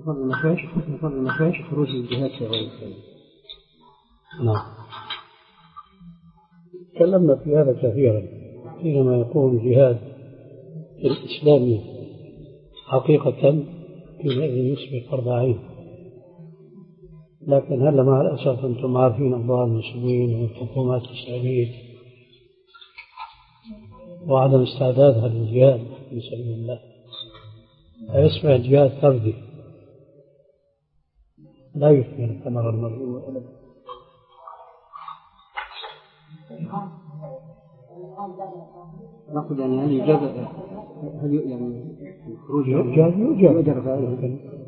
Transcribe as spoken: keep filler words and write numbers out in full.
نفضل ما فيش خروج الجهاد في غير الخير. نعم. تكلمنا في هذا كثيرا حينما يكون الجهاد الإسلامي حقيقة حينئذ يصبح فرض عين، لكن هل مع الأسف أنتم عارفين أوضاع المسلمين والحكومات الإسلامية وعدم استعدادها للجهاد في سبيل الله، فيصبح الجهاد فردي لا يثمر الثمر المرجو أبدا. نقول يعني هل يوجد هل يعني الخروج يوجد يوجد